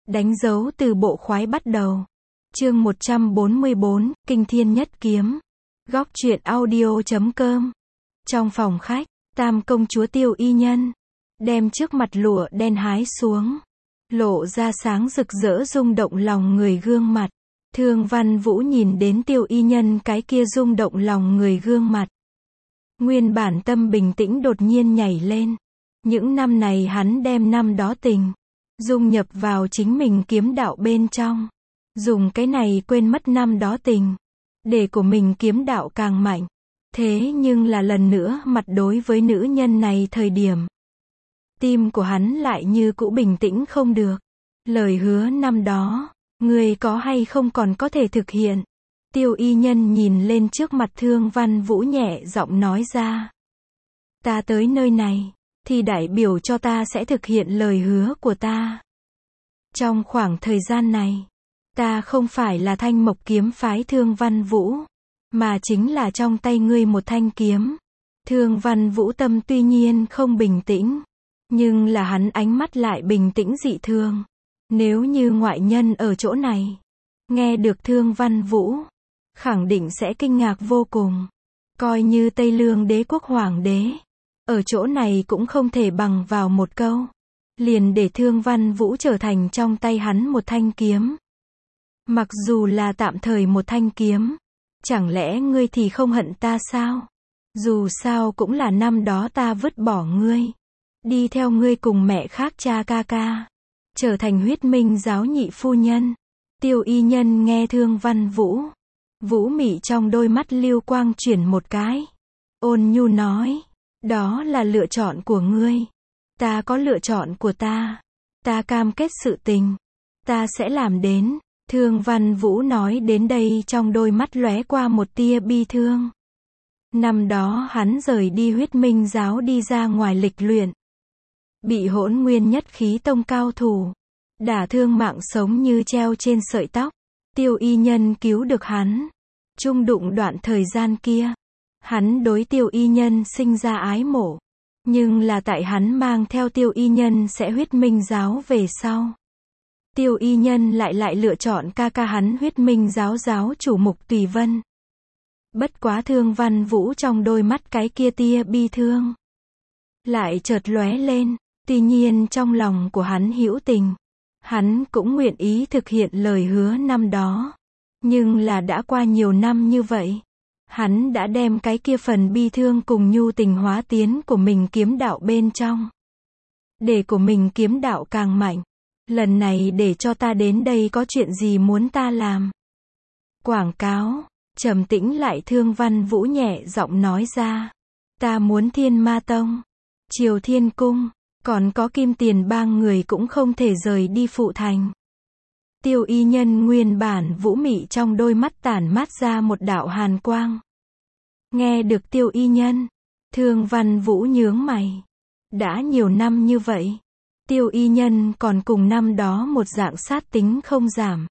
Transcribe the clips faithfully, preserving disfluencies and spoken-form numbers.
Đánh dấu từ bộ khoái bắt đầu. Chương một trăm bốn mươi bốn, Kinh Thiên Nhất Kiếm. Góc truyện audio chấm com. Trong phòng khách, Tam công chúa Tiêu Y Nhân đem trước mặt lụa đen hái xuống, lộ ra sáng rực rỡ rung động lòng người gương mặt. Thương Văn Vũ nhìn đến Tiêu Y Nhân cái kia rung động lòng người gương mặt. Nguyên bản tâm bình tĩnh đột nhiên nhảy lên. Những năm này hắn đem năm đó tình dung nhập vào chính mình kiếm đạo bên trong. Dùng cái này quên mất năm đó tình, để của mình kiếm đạo càng mạnh. Thế nhưng là lần nữa mặt đối với nữ nhân này thời điểm, tim của hắn lại như cũ bình tĩnh không được. Lời hứa năm đó, người có hay không còn có thể thực hiện? Tiêu Y Nhân nhìn lên trước mặt Thương Văn Vũ nhẹ giọng nói ra. Ta tới nơi này, thì đại biểu cho ta sẽ thực hiện lời hứa của ta. Trong khoảng thời gian này, ta không phải là Thanh Mộc kiếm phái Thương Văn Vũ, mà chính là trong tay ngươi một thanh kiếm. Thương Văn Vũ tâm tuy nhiên không bình tĩnh, nhưng là hắn ánh mắt lại bình tĩnh dị thường. Nếu như ngoại nhân ở chỗ này, nghe được Thương Văn Vũ, khẳng định sẽ kinh ngạc vô cùng. Coi như Tây Lương đế quốc hoàng đế, ở chỗ này cũng không thể bằng vào một câu, liền để Thương Văn Vũ trở thành trong tay hắn một thanh kiếm. Mặc dù là tạm thời một thanh kiếm, chẳng lẽ ngươi thì không hận ta sao? Dù sao cũng là năm đó ta vứt bỏ ngươi, đi theo ngươi cùng mẹ khác cha ca ca, trở thành Huyết Minh giáo nhị phu nhân. Tiêu Y Nhân nghe Thương Văn Vũ, Vũ mị trong đôi mắt lưu quang chuyển một cái, ôn nhu nói, đó là lựa chọn của ngươi, ta có lựa chọn của ta, ta cam kết sự tình, ta sẽ làm đến. Thương Văn Vũ nói đến đây trong đôi mắt lóe qua một tia bi thương. Năm đó hắn rời đi Huyết Minh giáo đi ra ngoài lịch luyện, bị Hỗn Nguyên Nhất Khí tông cao thủ đả thương mạng sống như treo trên sợi tóc. Tiêu Y Nhân cứu được hắn. Chung đụng đoạn thời gian kia, hắn đối Tiêu Y Nhân sinh ra ái mộ, nhưng là tại hắn mang theo Tiêu Y Nhân sẽ Huyết Minh giáo về sau, Tiêu Y Nhân lại lại lựa chọn ca ca hắn Huyết Minh giáo giáo chủ Mục Tùy Vân. Bất quá Thương Văn Vũ trong đôi mắt cái kia tia bi thương lại chợt lóe lên. Tuy nhiên trong lòng của hắn hữu tình, hắn cũng nguyện ý thực hiện lời hứa năm đó. Nhưng là đã qua nhiều năm như vậy, hắn đã đem cái kia phần bi thương cùng nhu tình hóa tiến của mình kiếm đạo bên trong, để của mình kiếm đạo càng mạnh. Lần này để cho ta đến đây có chuyện gì muốn ta làm? Quảng cáo. Trầm tĩnh lại Thương Văn Vũ nhẹ giọng nói ra. Ta muốn Thiên Ma Tông, Triều Thiên Cung, còn có Kim Tiền Bang người cũng không thể rời đi Phụ Thành. Tiêu Y Nhân nguyên bản vũ mị trong đôi mắt tản mát ra một đạo hàn quang. Nghe được Tiêu Y Nhân, Thương Văn Vũ nhướng mày. Đã nhiều năm như vậy, Tiêu Y Nhân còn cùng năm đó một dạng sát tính không giảm,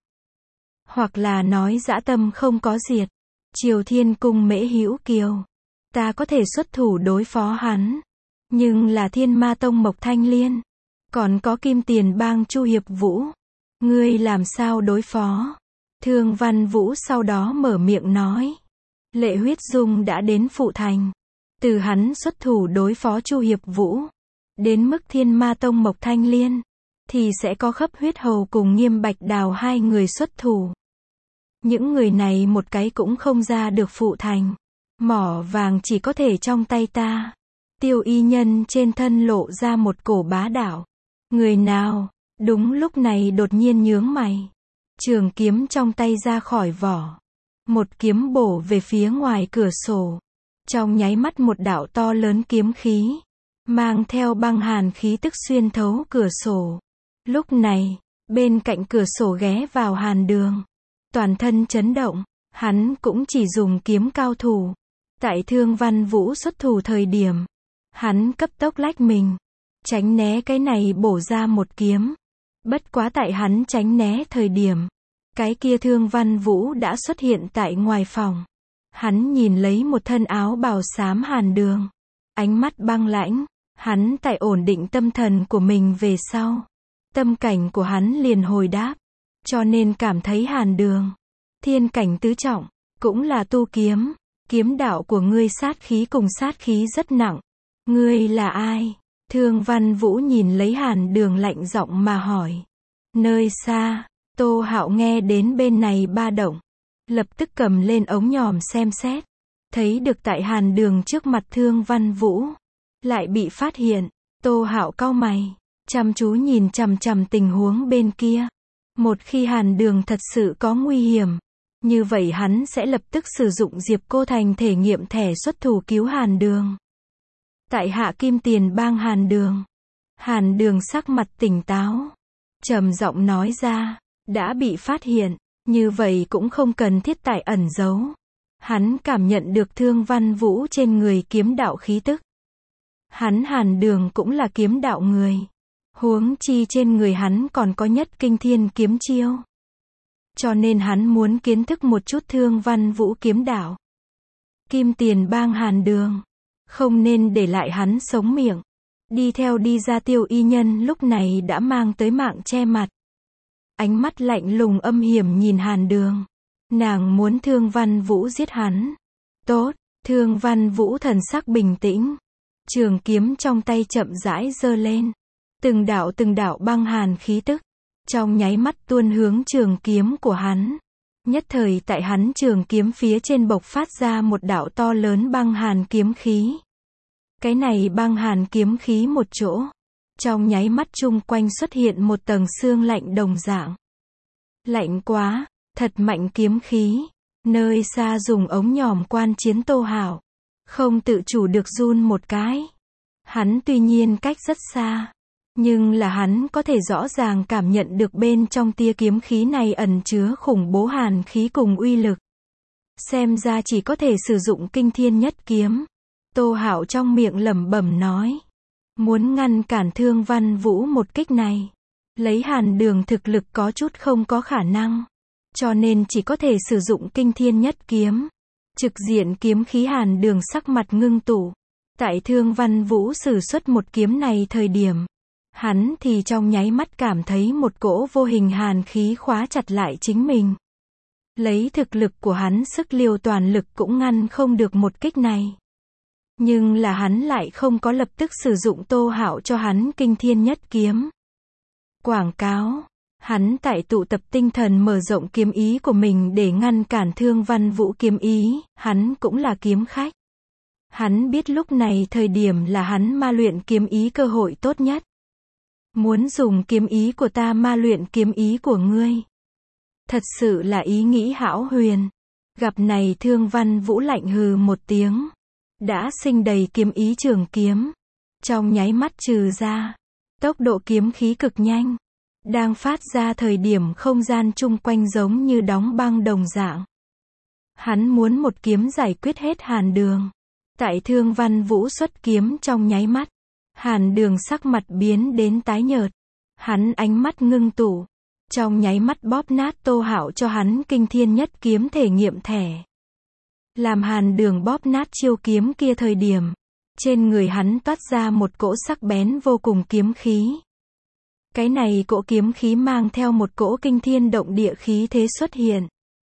hoặc là nói dã tâm không có diệt. Triều Thiên Cung Mễ Hữu Kiều, ta có thể xuất thủ đối phó hắn, nhưng là Thiên Ma Tông Mộc Thanh Liên, còn có Kim Tiền Bang Chu Hiệp Vũ, ngươi làm sao đối phó? Thương Văn Vũ sau đó mở miệng nói. Lệ Huyết Dung đã đến Phụ Thành, từ hắn xuất thủ đối phó Chu Hiệp Vũ, đến mức Thiên Ma Tông Mộc Thanh Liên, thì sẽ có Khấp Huyết Hầu cùng Nghiêm Bạch Đào hai người xuất thủ. Những người này một cái cũng không ra được Phụ Thành, mỏ vàng chỉ có thể trong tay ta. Tiêu Y Nhân trên thân lộ ra một cổ bá đạo. Người nào? Đúng lúc này đột nhiên nhướng mày. Trường kiếm trong tay ra khỏi vỏ, một kiếm bổ về phía ngoài cửa sổ. Trong nháy mắt một đạo to lớn kiếm khí, mang theo băng hàn khí tức xuyên thấu cửa sổ. Lúc này, bên cạnh cửa sổ ghé vào Hàn Đường, toàn thân chấn động. Hắn cũng chỉ dùng kiếm cao thủ. Tại Thương Văn Vũ xuất thủ thời điểm, hắn cấp tốc lách mình, tránh né cái này bổ ra một kiếm. Bất quá tại hắn tránh né thời điểm, cái kia Thương Văn Vũ đã xuất hiện tại ngoài phòng. Hắn nhìn lấy một thân áo bào xám Hàn Đường, ánh mắt băng lãnh. Hắn tại ổn định tâm thần của mình về sau, Tâm cảnh của hắn liền hồi đáp. Cho nên cảm thấy Hàn Đường, thiên cảnh tứ trọng, cũng là tu kiếm. Kiếm đạo của ngươi sát khí cùng sát khí rất nặng. Ngươi là ai? Thương Văn Vũ nhìn lấy Hàn Đường lạnh giọng mà hỏi. Nơi xa, Tô Hạo nghe đến bên này ba động, lập tức cầm lên ống nhòm xem xét. Thấy được tại Hàn Đường trước mặt Thương Văn Vũ, lại bị phát hiện. Tô Hạo cau mày, chăm chú nhìn chằm chằm tình huống bên kia. Một khi Hàn Đường thật sự có nguy hiểm, như vậy hắn sẽ lập tức sử dụng Diệp Cô Thành thể nghiệm thẻ xuất thủ cứu Hàn Đường. Tại Hạ Kim Tiền Bang Hàn Đường. Hàn Đường sắc mặt tỉnh táo, trầm giọng nói ra, đã bị phát hiện, như vậy cũng không cần thiết tại ẩn giấu. Hắn cảm nhận được Thương Văn Vũ trên người kiếm đạo khí tức. Hắn Hàn Đường cũng là kiếm đạo người. Huống chi trên người hắn còn có nhất kinh thiên kiếm chiêu. Cho nên hắn muốn kiến thức một chút Thương Văn Vũ kiếm đạo. Kim Tiền Bang Hàn Đường, không nên để lại hắn sống miệng. Đi theo đi ra Tiêu Y Nhân lúc này đã mang tới mạng che mặt. Ánh mắt lạnh lùng âm hiểm nhìn Hàn Đường. Nàng muốn Thương Văn Vũ giết hắn. Tốt, Thương Văn Vũ thần sắc bình tĩnh. Trường kiếm trong tay chậm rãi giơ lên. Từng đạo từng đạo băng hàn khí tức, trong nháy mắt tuôn hướng trường kiếm của hắn. Nhất thời tại hắn trường kiếm phía trên bộc phát ra một đạo to lớn băng hàn kiếm khí. Cái này băng hàn kiếm khí một chỗ, trong nháy mắt chung quanh xuất hiện một tầng xương lạnh đồng dạng. Lạnh quá, thật mạnh kiếm khí. Nơi xa dùng ống nhòm quan chiến Tô Hạo, không tự chủ được run một cái. Hắn tuy nhiên cách rất xa, nhưng là hắn có thể rõ ràng cảm nhận được bên trong tia kiếm khí này ẩn chứa khủng bố hàn khí cùng uy lực. Xem ra chỉ có thể sử dụng kinh thiên nhất kiếm. Tô Hạo trong miệng lẩm bẩm nói. Muốn ngăn cản Thương Văn Vũ một kích này, lấy Hàn Đường thực lực có chút không có khả năng. Cho nên chỉ có thể sử dụng kinh thiên nhất kiếm. Trực diện kiếm khí Hàn Đường sắc mặt ngưng tụ. Tại Thương Văn Vũ sử xuất một kiếm này thời điểm, hắn thì trong nháy mắt cảm thấy một cỗ vô hình hàn khí khóa chặt lại chính mình. Lấy thực lực của hắn sức liều toàn lực cũng ngăn không được một kích này. Nhưng là hắn lại không có lập tức sử dụng Tô Hạo cho hắn kinh thiên nhất kiếm. Quảng cáo, hắn tại tụ tập tinh thần mở rộng kiếm ý của mình để ngăn cản Thương Văn Vũ kiếm ý, hắn cũng là kiếm khách. Hắn biết lúc này thời điểm là hắn ma luyện kiếm ý cơ hội tốt nhất. Muốn dùng kiếm ý của ta ma luyện kiếm ý của ngươi. Thật sự là ý nghĩ hão huyền. Gặp này Thương Văn Vũ lạnh hừ một tiếng. Đã sinh đầy kiếm ý trường kiếm. Trong nháy mắt trừ ra. Tốc độ kiếm khí cực nhanh. Đang phát ra thời điểm không gian chung quanh giống như đóng băng đồng dạng. Hắn muốn một kiếm giải quyết hết Hàn Đường. Tại Thương Văn Vũ xuất kiếm trong nháy mắt. Hàn Đường sắc mặt biến đến tái nhợt. Hắn ánh mắt ngưng tụ. Trong nháy mắt bóp nát Tô Hạo cho hắn kinh thiên nhất kiếm thể nghiệm thẻ. Làm Hàn Đường bóp nát chiêu kiếm kia thời điểm. Trên người hắn toát ra một cỗ sắc bén vô cùng kiếm khí. Cái này cỗ kiếm khí mang theo một cỗ kinh thiên động địa khí thế xuất hiện.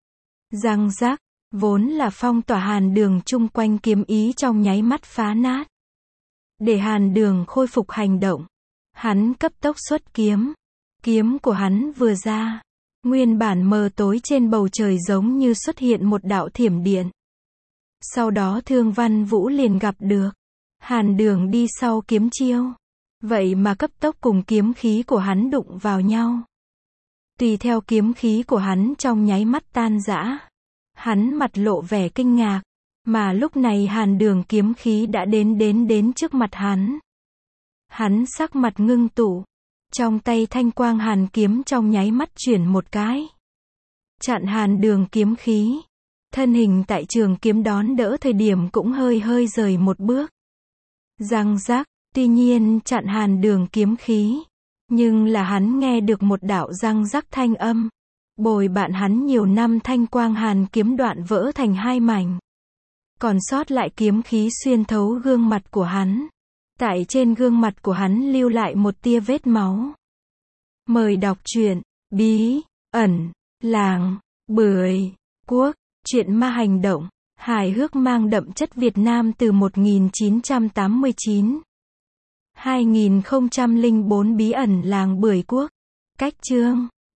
Răng rác, vốn là phong tỏa Hàn Đường chung quanh kiếm ý trong nháy mắt phá nát. Để Hàn Đường khôi phục hành động, hắn cấp tốc xuất kiếm. Kiếm của hắn vừa ra, nguyên bản mờ tối trên bầu trời giống như xuất hiện một đạo thiểm điện. Sau đó Thương Văn Vũ liền gặp được Hàn Đường đi sau kiếm chiêu, vậy mà cấp tốc cùng kiếm khí của hắn đụng vào nhau. Tùy theo kiếm khí của hắn trong nháy mắt tan rã, hắn mặt lộ vẻ kinh ngạc. Mà lúc này Hàn Đường kiếm khí đã đến đến đến trước mặt hắn. Hắn sắc mặt ngưng tụ. Trong tay thanh quang hàn kiếm trong nháy mắt chuyển một cái. Chặn Hàn Đường kiếm khí. Thân hình tại trường kiếm đón đỡ thời điểm cũng hơi hơi rời một bước. Răng rác, tuy nhiên chặn Hàn Đường kiếm khí. Nhưng là hắn nghe được một đạo răng rắc thanh âm. Bồi bạn hắn nhiều năm thanh quang hàn kiếm đoạn vỡ thành hai mảnh. Còn sót lại kiếm khí xuyên thấu gương mặt của hắn. Tại trên gương mặt của hắn lưu lại một tia vết máu. Mời đọc truyện Bí ẩn làng Bưởi Quốc, truyện ma hành động, hài hước mang đậm chất Việt Nam từ một nghìn chín trăm tám mươi chín đến hai nghìn không trăm lẻ bốn. Bí ẩn làng Bưởi Quốc. Cách chương